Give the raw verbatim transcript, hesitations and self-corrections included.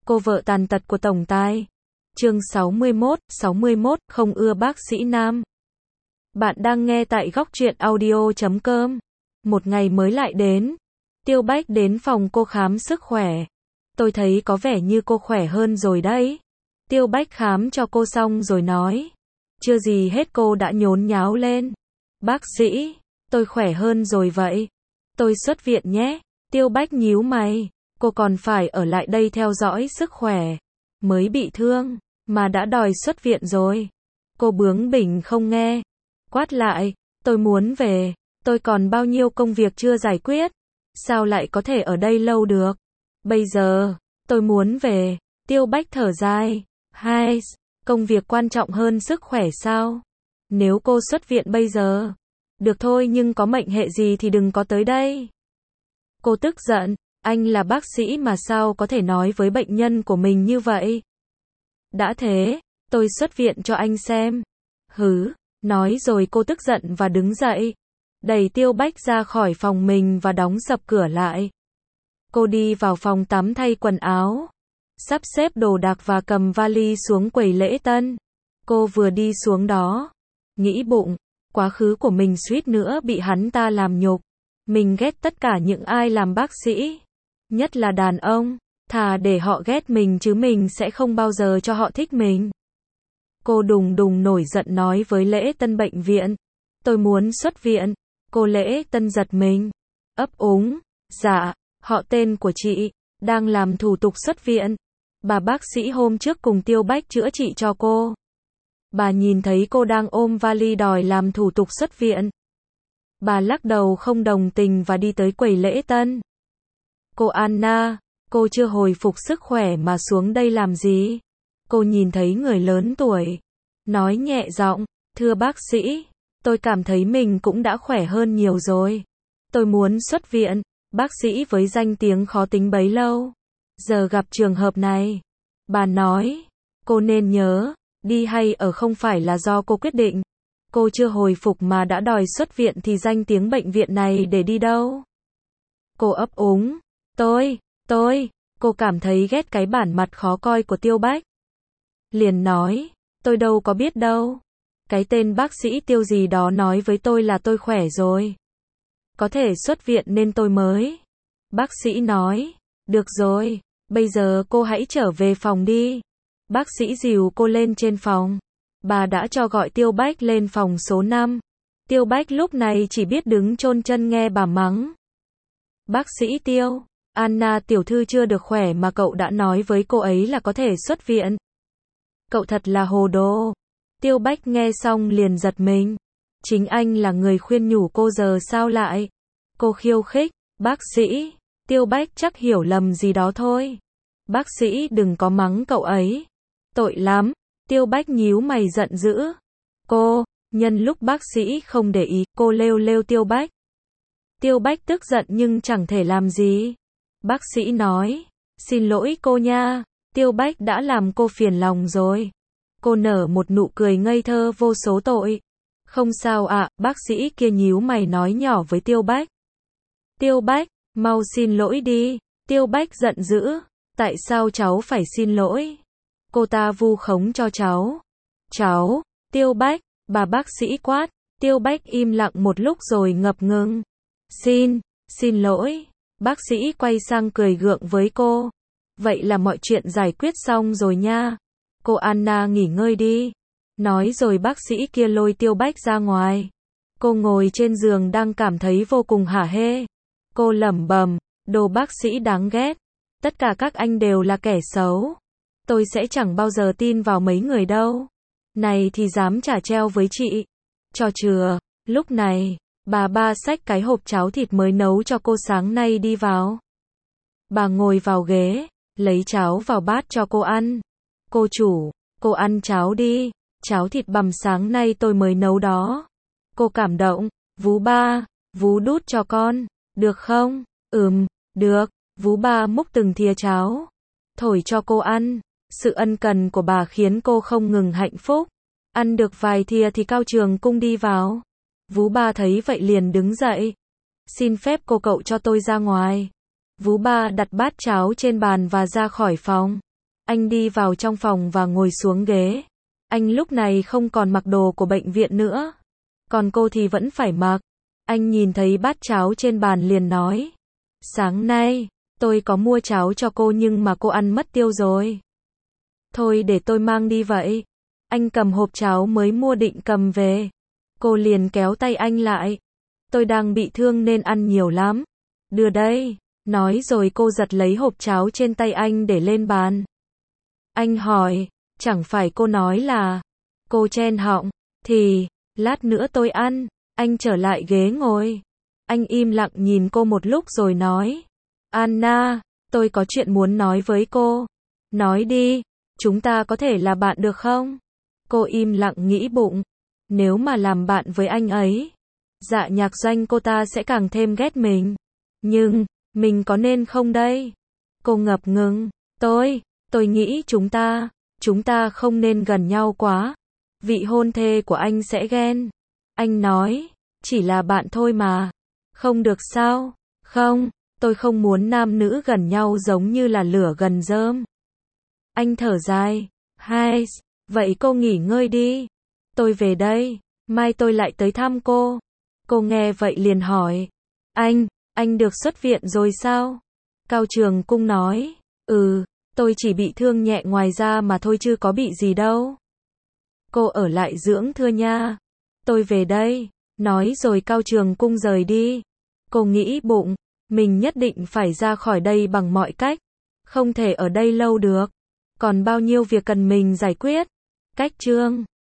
Cô vợ tàn tật của tổng tài. Chương sáu mươi mốt, sáu mươi mốt, không ưa bác sĩ nam. Bạn đang nghe tại góc truyện audio chấm com. Một ngày mới lại đến. Tiêu Bách đến phòng cô khám sức khỏe. Tôi thấy có vẻ như cô khỏe hơn rồi đấy. Tiêu Bách khám cho cô xong rồi nói. Chưa gì hết cô đã nhốn nháo lên. Bác sĩ, tôi khỏe hơn rồi vậy. Tôi xuất viện nhé. Tiêu Bách nhíu mày. Cô còn phải ở lại đây theo dõi sức khỏe. Mới bị thương, mà đã đòi xuất viện rồi. Cô bướng bỉnh không nghe. Quát lại, tôi muốn về. Tôi còn bao nhiêu công việc chưa giải quyết. Sao lại có thể ở đây lâu được? Bây giờ, tôi muốn về. Tiêu Bách thở dài. Hai, công việc quan trọng hơn sức khỏe sao? Nếu cô xuất viện bây giờ. Được thôi, nhưng có mệnh hệ gì thì đừng có tới đây. Cô tức giận. Anh là bác sĩ mà sao có thể nói với bệnh nhân của mình như vậy? Đã thế, tôi xuất viện cho anh xem. Hứ, nói rồi cô tức giận và đứng dậy. Đẩy Tiêu Bách ra khỏi phòng mình và đóng sập cửa lại. Cô đi vào phòng tắm thay quần áo. Sắp xếp đồ đạc và cầm vali xuống quầy lễ tân. Cô vừa đi xuống đó. Nghĩ bụng, quá khứ của mình suýt nữa bị hắn ta làm nhục. Mình ghét tất cả những ai làm bác sĩ. Nhất là đàn ông, thà để họ ghét mình chứ mình sẽ không bao giờ cho họ thích mình. Cô đùng đùng nổi giận nói với lễ tân bệnh viện. Tôi muốn xuất viện. Cô lễ tân giật mình. Ấp úng. Dạ, họ tên của chị, đang làm thủ tục xuất viện. Bà bác sĩ hôm trước cùng Tiêu Bách chữa trị cho cô. Bà nhìn thấy cô đang ôm vali đòi làm thủ tục xuất viện. Bà lắc đầu không đồng tình và đi tới quầy lễ tân. Cô Anna, cô chưa hồi phục sức khỏe mà xuống đây làm gì? Cô nhìn thấy người lớn tuổi. Nói nhẹ giọng, thưa bác sĩ, tôi cảm thấy mình cũng đã khỏe hơn nhiều rồi. Tôi muốn xuất viện. Bác sĩ với danh tiếng khó tính bấy lâu. Giờ gặp trường hợp này. Bà nói, cô nên nhớ, đi hay ở không phải là do cô quyết định. Cô chưa hồi phục mà đã đòi xuất viện thì danh tiếng bệnh viện này để đi đâu? Cô ấp úng. Tôi, tôi, cô cảm thấy ghét cái bản mặt khó coi của Tiêu Bách. Liền nói, tôi đâu có biết đâu. Cái tên bác sĩ Tiêu gì đó nói với tôi là tôi khỏe rồi. Có thể xuất viện nên tôi mới. Bác sĩ nói, được rồi, bây giờ cô hãy trở về phòng đi. Bác sĩ dìu cô lên trên phòng. Bà đã cho gọi Tiêu Bách lên phòng số năm. Tiêu Bách lúc này chỉ biết đứng chôn chân nghe bà mắng. Bác sĩ Tiêu, Anna tiểu thư chưa được khỏe mà cậu đã nói với cô ấy là có thể xuất viện. Cậu thật là hồ đồ. Tiêu Bách nghe xong liền giật mình. Chính anh là người khuyên nhủ cô giờ sao lại? Cô khiêu khích, bác sĩ. Tiêu Bách chắc hiểu lầm gì đó thôi. Bác sĩ đừng có mắng cậu ấy. Tội lắm. Tiêu Bách nhíu mày giận dữ. Cô, nhân lúc bác sĩ không để ý, cô lêu lêu Tiêu Bách. Tiêu Bách tức giận nhưng chẳng thể làm gì. Bác sĩ nói, xin lỗi cô nha, Tiêu Bách đã làm cô phiền lòng rồi. Cô nở một nụ cười ngây thơ vô số tội. Không sao ạ, à, bác sĩ kia nhíu mày nói nhỏ với Tiêu Bách. Tiêu Bách, mau xin lỗi đi. Tiêu Bách giận dữ. Tại sao cháu phải xin lỗi? Cô ta vu khống cho cháu. Cháu, Tiêu Bách, bà bác sĩ quát. Tiêu Bách im lặng một lúc rồi ngập ngừng. Xin, xin lỗi. Bác sĩ quay sang cười gượng với cô. Vậy là mọi chuyện giải quyết xong rồi nha. Cô Anna nghỉ ngơi đi. Nói rồi bác sĩ kia lôi Tiêu Bách ra ngoài. Cô ngồi trên giường đang cảm thấy vô cùng hả hê. Cô lẩm bẩm, đồ bác sĩ đáng ghét. Tất cả các anh đều là kẻ xấu. Tôi sẽ chẳng bao giờ tin vào mấy người đâu. Này thì dám trả treo với chị. Cho chừa. Lúc này, bà ba xách cái hộp cháo thịt mới nấu cho cô sáng nay đi vào. Bà ngồi vào ghế, lấy cháo vào bát cho cô ăn. Cô chủ, cô ăn cháo đi. Cháo thịt bằm sáng nay tôi mới nấu đó. Cô cảm động. Vú ba, vú đút cho con. Được không? Ừm, được. Vú ba múc từng thìa cháo. Thổi cho cô ăn. Sự ân cần của bà khiến cô không ngừng hạnh phúc. Ăn được vài thìa thì Cao Trường Cung đi vào. Vú ba thấy vậy liền đứng dậy. Xin phép cô cậu cho tôi ra ngoài. Vú ba đặt bát cháo trên bàn và ra khỏi phòng. Anh đi vào trong phòng và ngồi xuống ghế. Anh lúc này không còn mặc đồ của bệnh viện nữa. Còn cô thì vẫn phải mặc. Anh nhìn thấy bát cháo trên bàn liền nói. Sáng nay, tôi có mua cháo cho cô nhưng mà cô ăn mất tiêu rồi. Thôi để tôi mang đi vậy. Anh cầm hộp cháo mới mua định cầm về. Cô liền kéo tay anh lại. Tôi đang bị thương nên ăn nhiều lắm. Đưa đây. Nói rồi cô giật lấy hộp cháo trên tay anh để lên bàn. Anh hỏi, chẳng phải cô nói là... Cô chen họng, thì, lát nữa tôi ăn. Anh trở lại ghế ngồi. Anh im lặng nhìn cô một lúc rồi nói. Anna, tôi có chuyện muốn nói với cô. Nói đi, chúng ta có thể là bạn được không? Cô im lặng nghĩ bụng. Nếu mà làm bạn với anh ấy, Dạ Nhạc Doanh cô ta sẽ càng thêm ghét mình. Nhưng, mình có nên không đây? Cô ngập ngừng. Tôi, tôi nghĩ chúng ta, chúng ta không nên gần nhau quá. Vị hôn thê của anh sẽ ghen. Anh nói, chỉ là bạn thôi mà. Không được sao? Không, tôi không muốn nam nữ gần nhau giống như là lửa gần rơm. Anh thở dài. Hai, vậy cô nghỉ ngơi đi. Tôi về đây, mai tôi lại tới thăm cô. Cô nghe vậy liền hỏi. Anh, anh được xuất viện rồi sao? Cao Trường Cung nói. Ừ, tôi chỉ bị thương nhẹ ngoài da mà thôi chứ có bị gì đâu. Cô ở lại dưỡng thưa nha. Tôi về đây. Nói rồi Cao Trường Cung rời đi. Cô nghĩ bụng, mình nhất định phải ra khỏi đây bằng mọi cách. Không thể ở đây lâu được. Còn bao nhiêu việc cần mình giải quyết. Cách chương